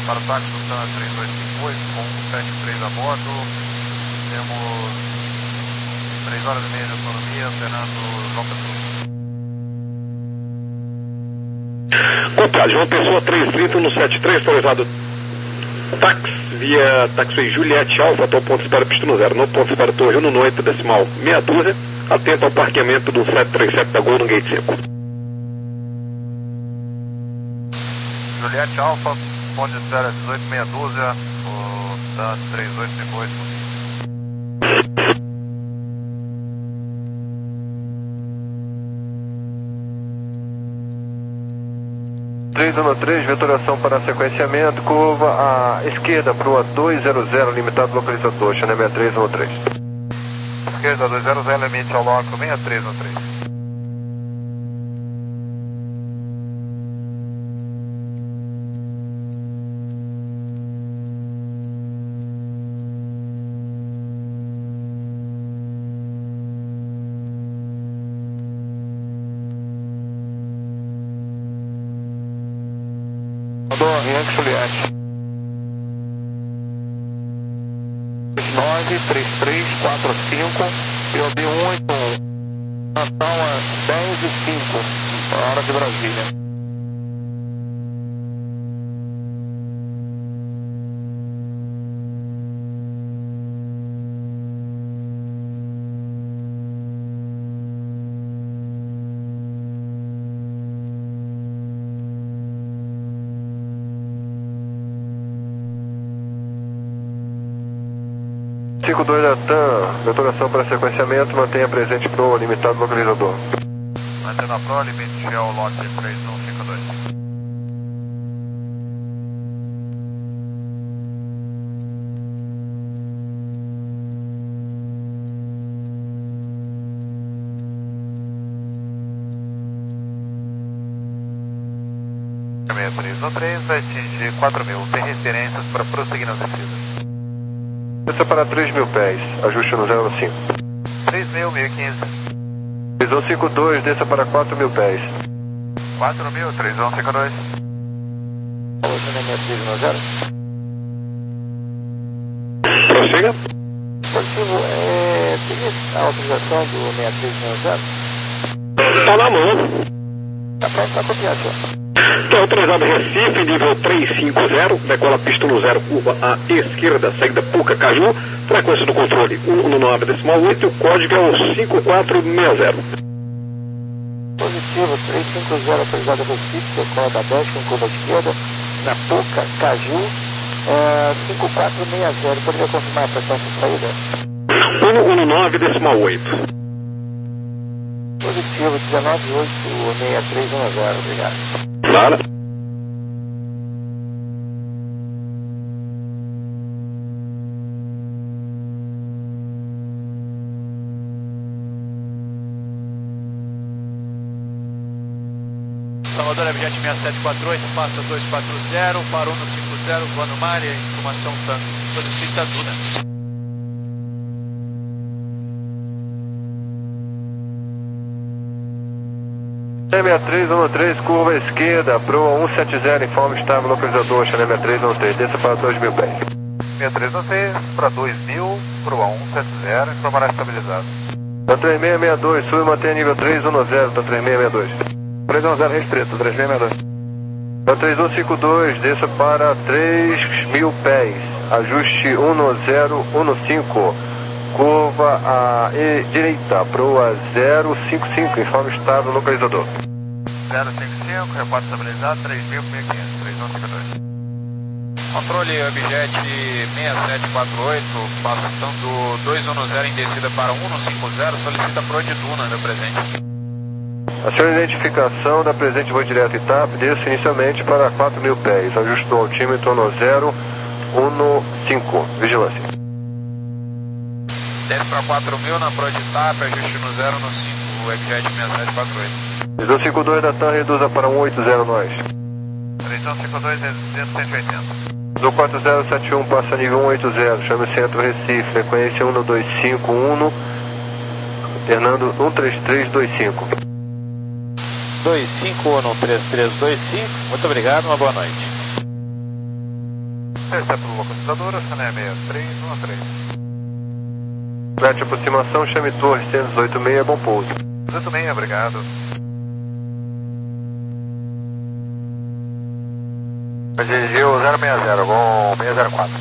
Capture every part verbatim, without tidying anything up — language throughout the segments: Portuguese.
Para o táxi do Santa três dois cinco oito, com sete três a bordo, temos três horas e meia de autonomia, operando João Pessoa. Copiado, João Pessoa trezentos e trinta no setenta e três, autorizado táxi via taxi Juliette Alfa, até o ponto de espera pistão zero, no ponto de espera Torre Uno, no oito decimal meia dúzia, atento ao parqueamento do sete três sete da Gol no Gate cinco. Juliette Alfa, ponto de espera dezoito meia dúzia, o da três dois cinco oito. três um três, vetoração para sequenciamento, curva à esquerda para o dois zero zero, limitado localizador, Channel seis três um três. Esquerda dois zero zero, limite ao loco seis três um três. Yankee Juliette. nove três três quatro cinco, P O B um oito um. Natal é dez e cinco, hora de Brasília. cinco dois da T A M, vetoração para sequenciamento, mantenha presente pro limitado localizador. Mantendo a Pro, limite ao lote três um cinco dois. seis três um três vai atingir quatro mil, tem referências para prosseguir nas descidas. Desça para três mil pés, ajuste no zero cinco. três mil, mil e quinze. três um cinco dois, desça para quatro mil pés. quatro mil, três um cinco dois. Alô, Channel seis três um zero. Prossiga. Positivo, é, tem a autorização do seis três um zero? Está na mão. Está pronto para copiar, senhor. Está autorizado Recife, nível trezentos e cinquenta, decola pista no zero, curva à esquerda, saída Puca Caju, frequência do controle um um nove decimal oito, o código é o cinco quatro seis zero. Positivo, trezentos e cinquenta, autorizado Recife, decola da dez com curva esquerda, na Puca Caju, é, cinco quatro seis zero, poderia confirmar a frequência de saída? um um nove decimal oito. Positivo, dezenove oito seis três um zero, obrigado. Claro. Salvador Abjet seis sete quatro oito, passa dois quatro zero, para um cinco zero, voando Maria, informação tanto. Solicita a Duna. seis três um três, curva esquerda, proa cento e setenta, informe estável localizador, Channel seis três um três, desça para dois mil pés. seis três um três para dois mil, proa cento e setenta, informará estabilizado. Da três seis seis dois, sube e mantém nível três um zero, da três seis seis dois. três um zero restrito, três seis seis dois. Da três um cinco dois, desça para três mil pés, ajuste um zero um cinco, curva à direita, proa zero cinco cinco, informe estável localizador. zero cinco cinco, repórter estabilizado, três mil, mil e quinhentos, três um cinco dois. Controle Abjet seis sete quatro oito, passando dois um zero em descida para um cinco zero, solicita Pro de Duna, meu presente. Acione a identificação da presente voo direto E T A P, desça inicialmente para quatro mil pés, ajuste do altímetro no zero um cinco, vigilância. Desce para quatro mil na Pro de T A P, ajuste no zero no cinco, o Abjet seis sete quatro oito. três um cinco dois da T A M, reduza para um oito zero nós. três um cinco dois, cento e oitenta. Do quatro zero sete um, passa nível um oito zero, chame o centro Recife, frequência um dois cinco um, alternando um três três dois cinco. dois cinco um três três dois cinco, muito obrigado, uma boa noite. Esta é para o localizador, Chané seis três um três. Flat aproximação, chame torre cento e dezoito seis, bom pouso. dezoito seis, obrigado. Dirigiu zero seis zero, bom seis zero quatro.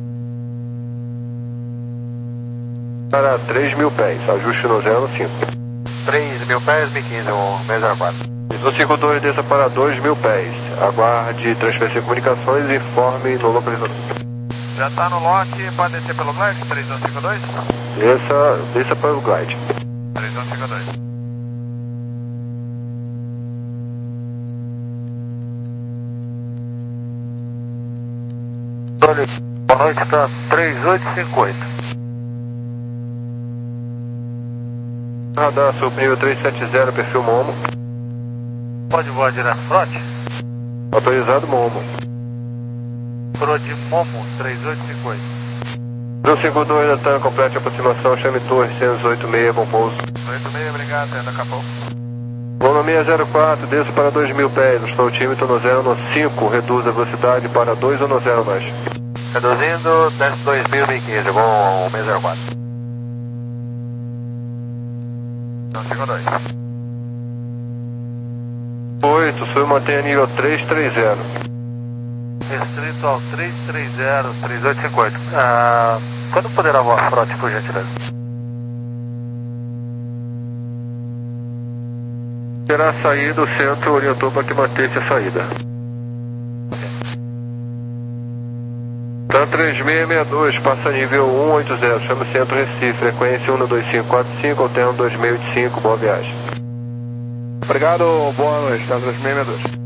Para três mil pés, ajuste no zero cinco. três mil pés, mil e quinze, um seis zero quatro. No cinco dois, desça para dois mil pés. Aguarde transferência de comunicações e informe no localizador. Já está no lote, pode descer pelo glide, três um cinco dois? Desça, desça para o glide. três um cinco dois. Boa noite, está três oito cinco oito. Radar, seu nível trezentos e setenta, perfil Momo. Pode voar direto frote? Autorizado Momo. Pro de Momo, três oito cinco oito. No cinco dois, da TAM, complete a aproximação, chame torre cento e dezoito seis, bom pouso. oito seis, obrigado, ainda acabou. Vou no seis zero quatro, desço para dois mil pés, estou altímetro no zero no cinco, reduz a velocidade para dois ou no zero mais. Reduzindo, desce dois mil, mil e quinze, bom seis zero quatro. Então, cinco dois. oito, sul mantenha nível três três zero. Restrito ao três três zero, três oito cinco oito. Ah, quando poderá voar frote, por gentileza? Terá saído, o centro orientou para que mantesse a saída. TAM três seis seis dois, passa nível cento e oitenta, chama o centro Recife, frequência um dois cinco quatro cinco, alterno dois seis oito cinco, boa viagem. Obrigado, boa noite, TAM três seis seis dois.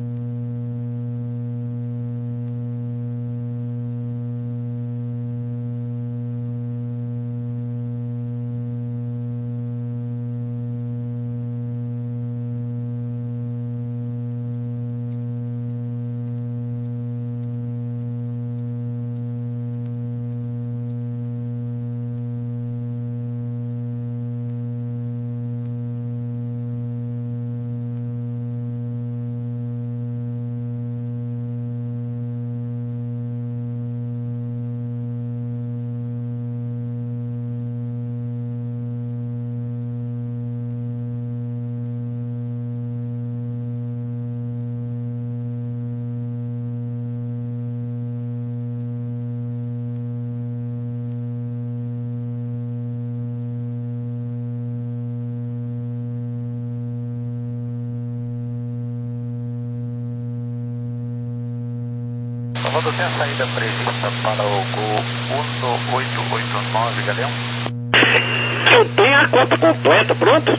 Quando tem a saída prevista para o Gol um oito oito nove, Galeão? Eu tenho a conta completa, pronto.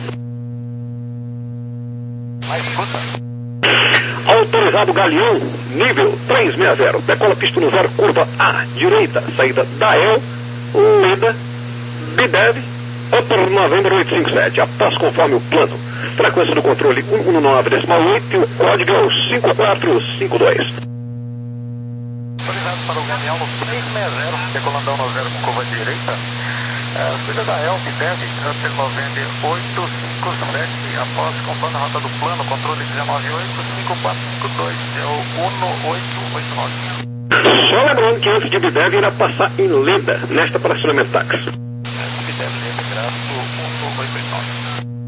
Mais escuta. Autorizado Galeão, nível trezentos e sessenta. Decola pista no zero, curva A, direita, saída da E L, Leda, Bidev, Upper November oitocentos e cinquenta e sete. Após conforme o plano. Frequência do controle cento e dezenove decimal oito e o código é o cinco quatro cinco dois. Autorizado para o Galeão no três seis zero, decolandão no zero com curva direita. É, saída da E L, Bidev, Upper November oitocentos e cinquenta e sete. Após conforme a rota do plano, controle dezenove oito cinco quatro cinco dois, é o um oito oito nove. Só lembrando que antes de Bidev irá passar em Leda, nesta para estacionamento táxi. Bidev, Leda, traço um oito oito nove.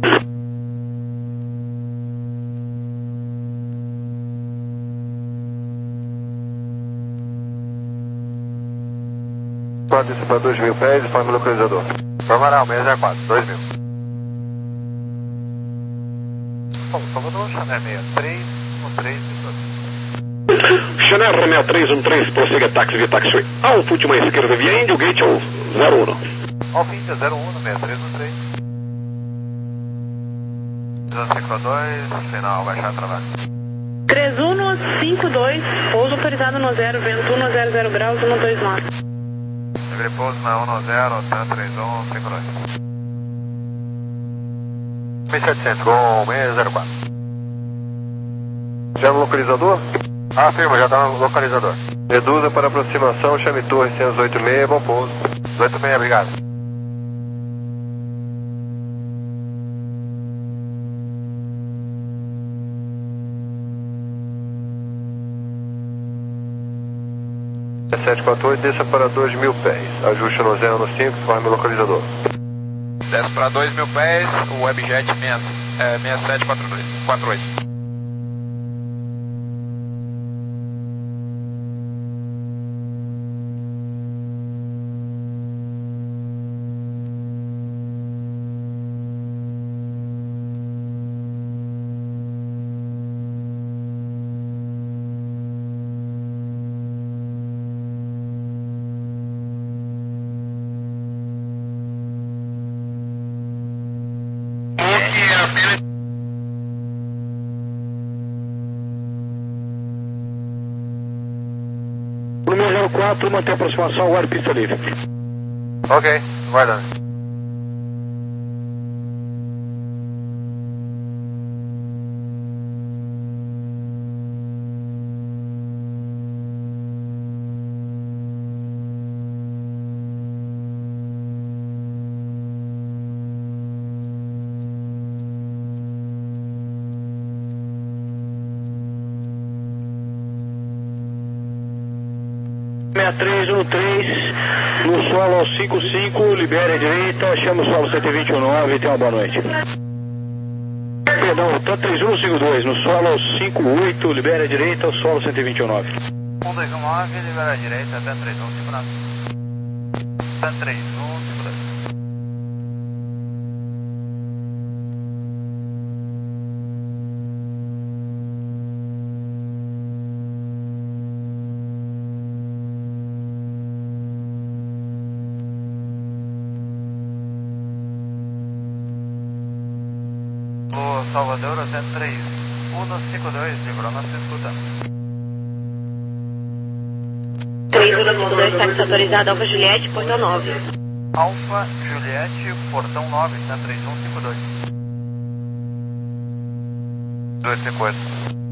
Pode descer para dois mil pés e forma o localizador. Formará o seis zero quatro, dois mil. Bom, Salvador, Chané seis três um três. Chanel Romeo três um três, prossiga táxi via taxiway. Alfa, última esquerda via Índio, gate ao zero um. Alfa Índia zero um, seis três um três. duzentos e cinquenta e dois, final, baixar trabalho. três um cinco dois, pouso autorizado no zero, vento um zero zero graus, um dois nove. Livre pouso na um zero, TAM três um cinco dois. mil e setecentos, com seis zero quatro. Já no localizador? Ah, firma, já está no localizador. Reduza para aproximação, chame torre cento e dezoito seis, bom pouso. dezoito seis, obrigado. sete quatro oito, desça para dois mil pés. Ajuste no zero no cinco, forme o localizador. Desce para dois mil pés, o Webjet seis sete quatro oito. Número zero quatro, mantém a aproximação, guarda pista livre. Ok, guardando. seis três um três, no solo ao cinco cinco, libere a direita, chama o solo cento e vinte e nove e tenha uma boa noite. Perdão, tá três um cinco dois, no solo ao cinco oito, libere a direita, o solo cento e vinte e nove. um dois um nove, libera a direita, até três um cinco nove. Até três um cinco dois. O Salvador, até três um cinco dois, livrou nossa escuta. três um cinco dois, táxi autorizado, Alfa Juliette, portão nove. Alfa Juliette, portão nove, tá três um cinco dois. dois cinco oito.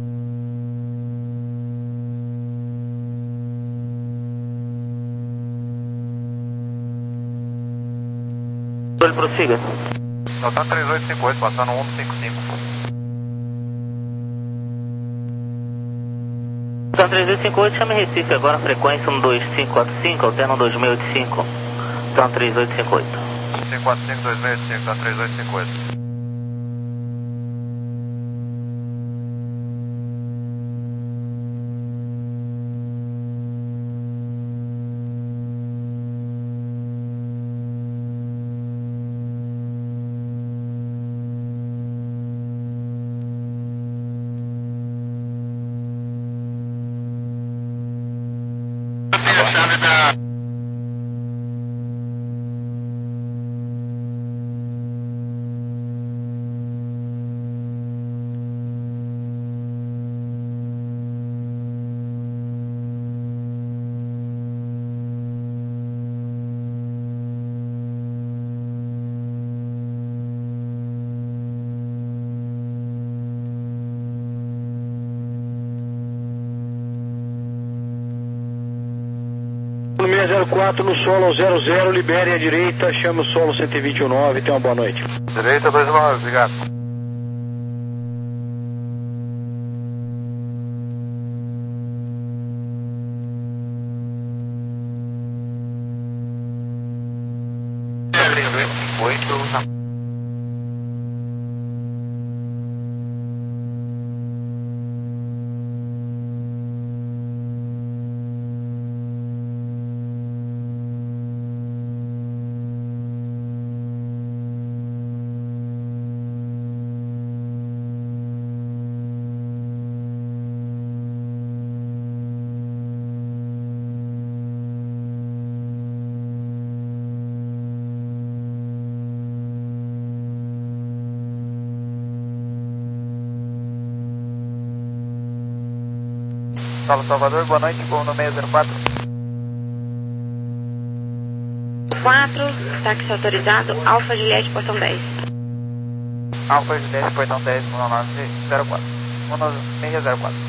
Ele prossiga. Nota três oito cinco oito, passando um cinco cinco. Então três oito cinco oito, chame Recife agora, frequência um dois cinco quatro cinco, alterna um dois seis oito cinco. Então três oito cinco oito. cinco quatro cinco dois seis oito cinco, tá três oito cinco oito. Número zero quatro, no solo ao zero zero, libere a direita, chama o solo cento e vinte e nove, tenha uma boa noite. Direita, dois nove, obrigado. três oito cinco oito, na Solo Salvador, boa noite, voo no seis zero quatro. quatro, táxi autorizado, Alfa Juliette, portão dez. Alfa Juliette, portão dez, um nove zero quatro. um seis zero quatro.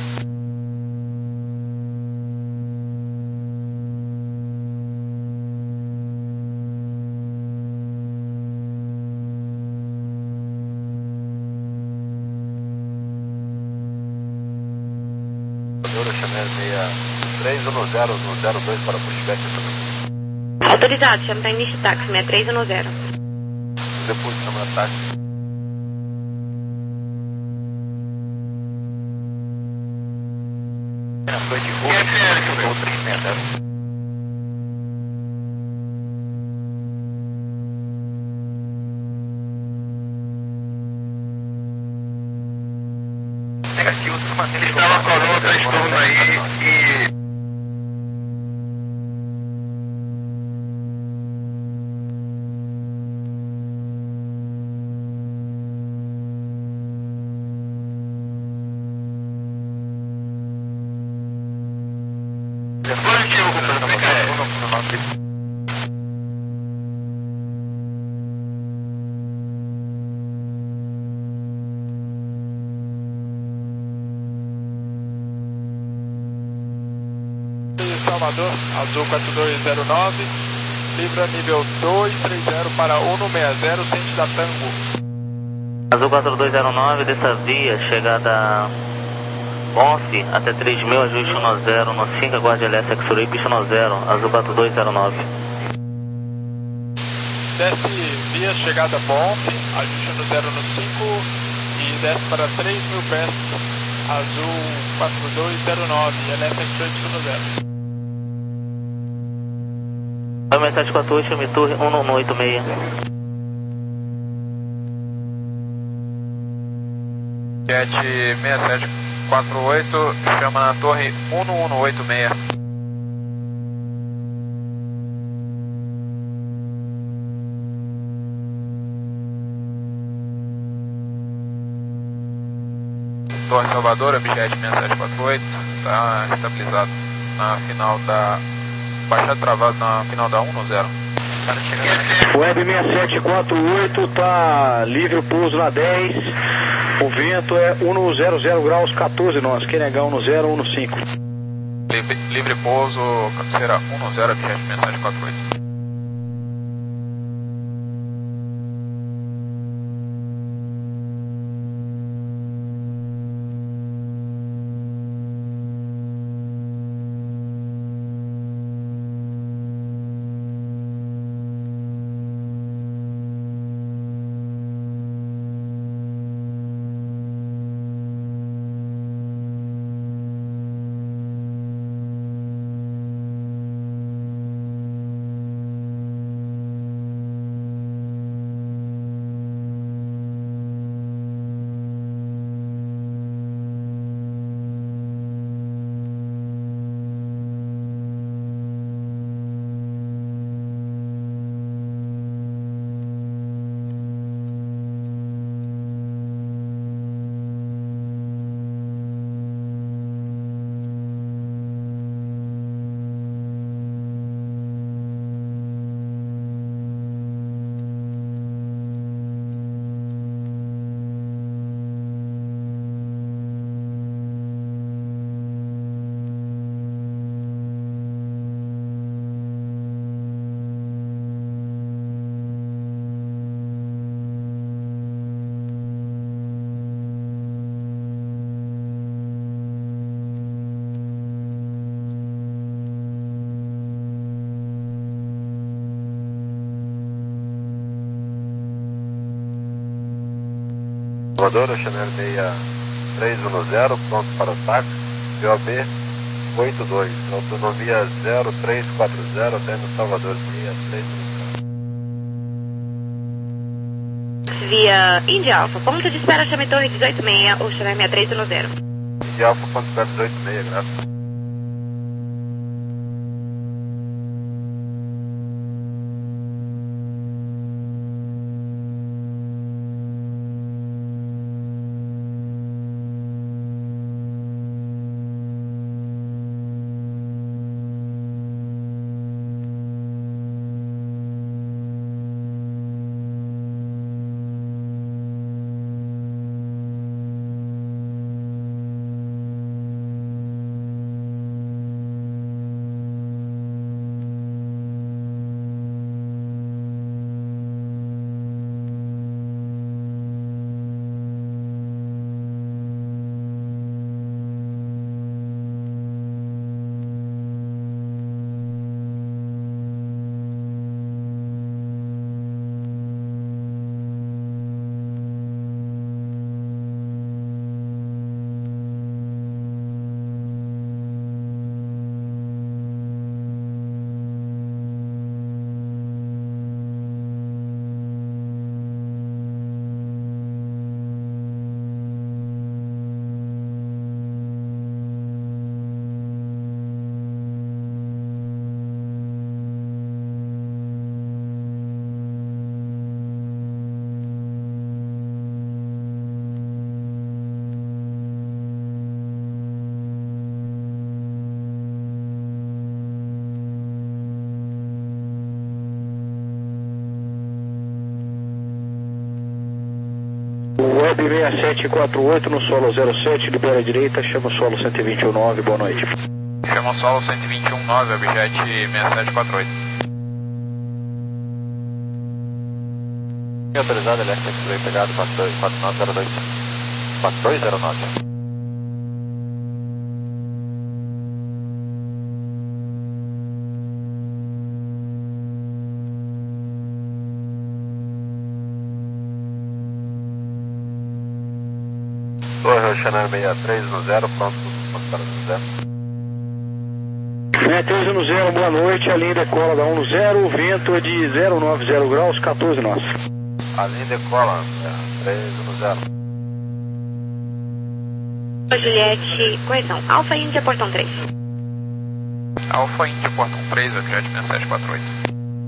Salvador, Chanel seis três um zero no zero dois para pushback também. Autorizado, chama para início de táxi, seis três um zero. Depois chama a táxi. Foi de rua, ou três seis zero. Negativo, tudo mantendo. Estava com outras turmas aí e... Positivo, companheiro. Salvador, Azul quatro dois zero nove, Libra nível dois três zero para um seis zero, sente da Tango. Azul quatro dois zero nove, dessa via, chegada onze até três mil, ajuste um zero no cinco, aguarde L S X-Ray, pista um zero, Azul quatro dois zero nove. Desce via chegada Bonfe, ajuste um zero no cinco e desce para três mil pés, Azul quatro dois zero nove, L S X-Ray, pista um zero. sete quatro oito, chame torre um um oito seis. Jet seis sete quatro oito, chama na torre um um oito seis. Torre Salvador, objeto seis sete quatro oito, está estabilizado na final da... Baixado travado na final da um no zero. Web seis sete quatro oito tá livre o pouso na dez. O vento é um no zero zero graus, quatorze nós. Quem negar um no zero, um no cinco. Livre, livre pouso, cabeceira um no zero, objeto seis sete quatro oito. Salvador, Chanel seis três um zero, pronto para o táxi, V O B oito dois, autonomia zero três quatro zero até no Salvador, seis três um zero. Via India Alpha, ponto de espera, chame torre dezoito seis ou chame seis três um zero. India Alpha, ponto de espera dezoito seis, graças. Web seis sete quatro oito no solo zero sete, libera a direita, chama o solo cento e vinte e um nove, boa noite. Chama o solo cento e vinte e um nove, objet seis sete quatro oito. Autorizado, L S X-Ray pegado, quatro nove zero dois. quatro dois zero nove. Torre Oceanário sessenta e três no zero, pronto para no zero. sessenta e três no zero, boa noite, a linha decola da um no zero, o vento é de zero nove zero graus, quatorze nós. A linha decola, três no zero. Juliette, correção, Alfa Índia, portão três. Alfa Índia, portão três, objet seis sete quatro oito.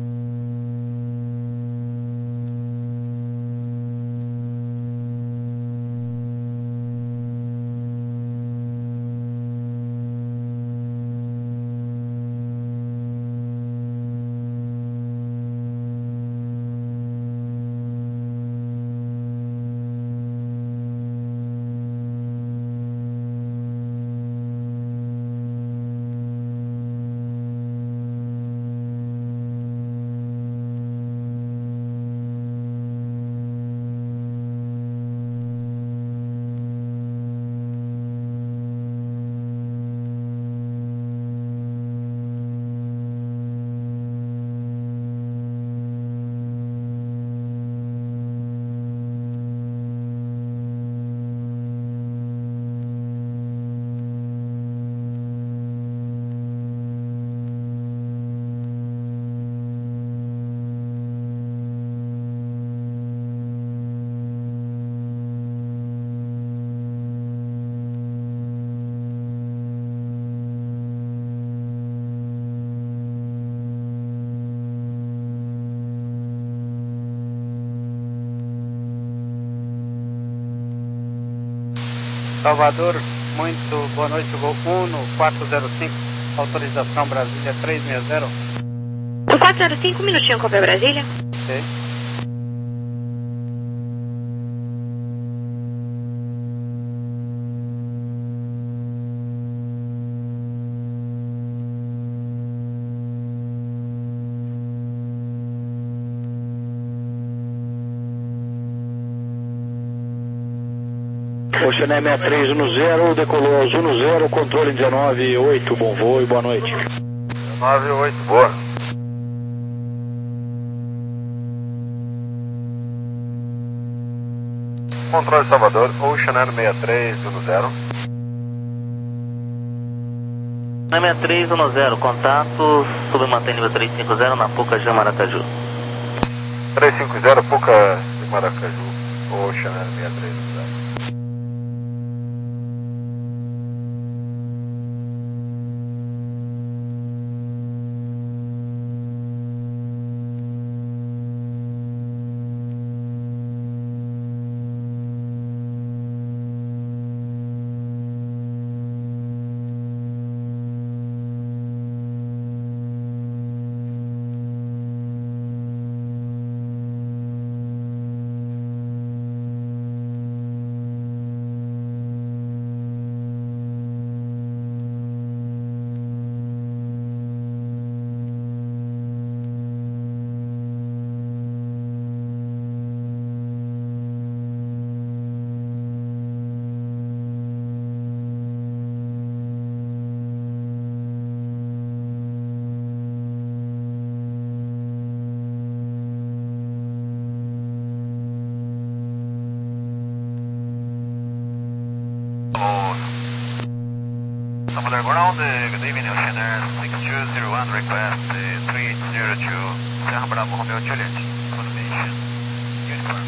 Salvador, muito boa noite, voo um quatro zero cinco, autorização Brasília três seis zero. No quatro zero cinco, um minutinho, copia Brasília. Ok. Oceané sessenta e três no zero, decolou azul no zero, controle dezenove oito, bom voo e boa noite. dezenove oito, boa. Controle Salvador, Oceanário sessenta e três no zero. sessenta e três no zero, contato, submantém nível trezentos e cinquenta na Puca de Maracaju. trezentos e cinquenta, Puca de Maracaju, Oceanário sessenta e três no zero. Salvador ground, good evening, Oceanair six two zero one, request three zero two, Serra Bravo, Romeo Juliet, confirmation, uniform.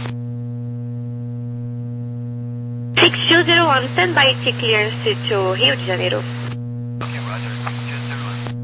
six two zero one, standby T clearance to Rio de Janeiro. Okay, roger, six two zero one.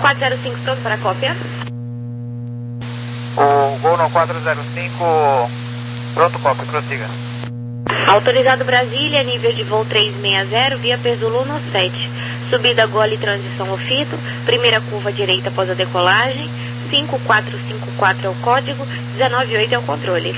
quatro zero cinco pronto para cópia. O Gol no quatro zero cinco, pronto, cópia, prossiga. Autorizado Brasília, nível de voo trezentos e sessenta, via Perzulu no sete. Subida Gole, transição Ofito, primeira curva direita após a decolagem, cinco quatro cinco quatro é o código, dezenove oito é o controle.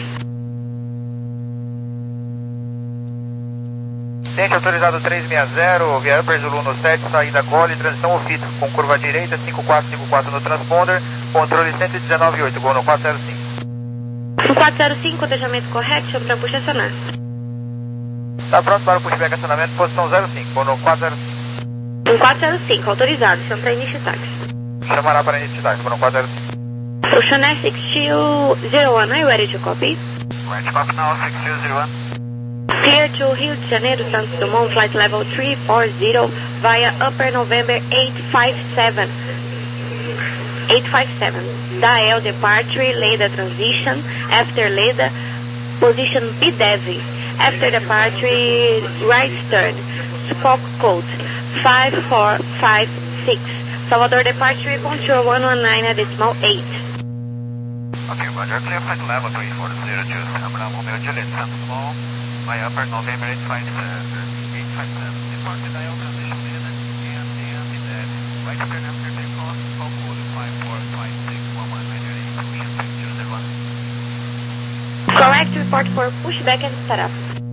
Tente autorizado trezentos e sessenta, via Upper Zulu no sete, saída Gole, transição Ofito, com curva direita, cinco quatro cinco quatro no transponder, controle cento e dezenove oito, Gol no quatro zero cinco. No quatro zero cinco, cotejamento correto, chama para push acionar. Está pronto para o pushback acionamento, posição zero cinco, Gol no quatro zero cinco. No quatro zero cinco, autorizado, chama para início de táxi. Chamará para início de táxi, Gol no quatro zero cinco. Ocean Air six two zero one, are you ready to copy? Right, copy now, six two zero one. Clear to Rio de Janeiro, Santos Dumont, flight level three four zero via Upper November eight five seven. eight five seven. Dael departure, Leda transition, after Leda, position B Devi. After departure, right stern, Spock code five four five six. Salvador departure, control one one nine at decimal eight. Okay, Roger, clear flight level three four zero two, San Bravo, Romeo Juliet, Santos Dumont, my upper November eight five seven, eight five seven, departure dial transition Leda, and and that, right stern after takeoff, Spock code five four five six, one one nine eight, Ocean six two zero one. Correct report for pushback and setup.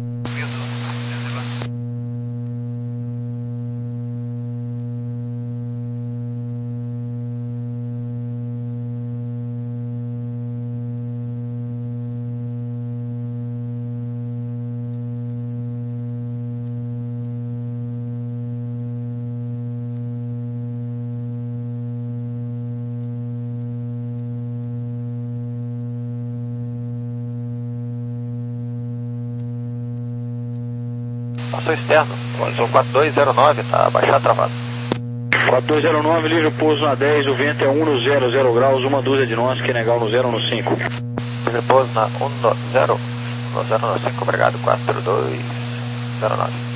Passou externo, posição quatro dois zero nove, tá baixado, travado. quatro dois zero nove, livre pouso na dez, o vento é um no zero zero graus, uma dúzia de nós, que é negar no zero no cinco. Livre pouso na um no zero, no zero no cinco, obrigado, quatro dois zero nove.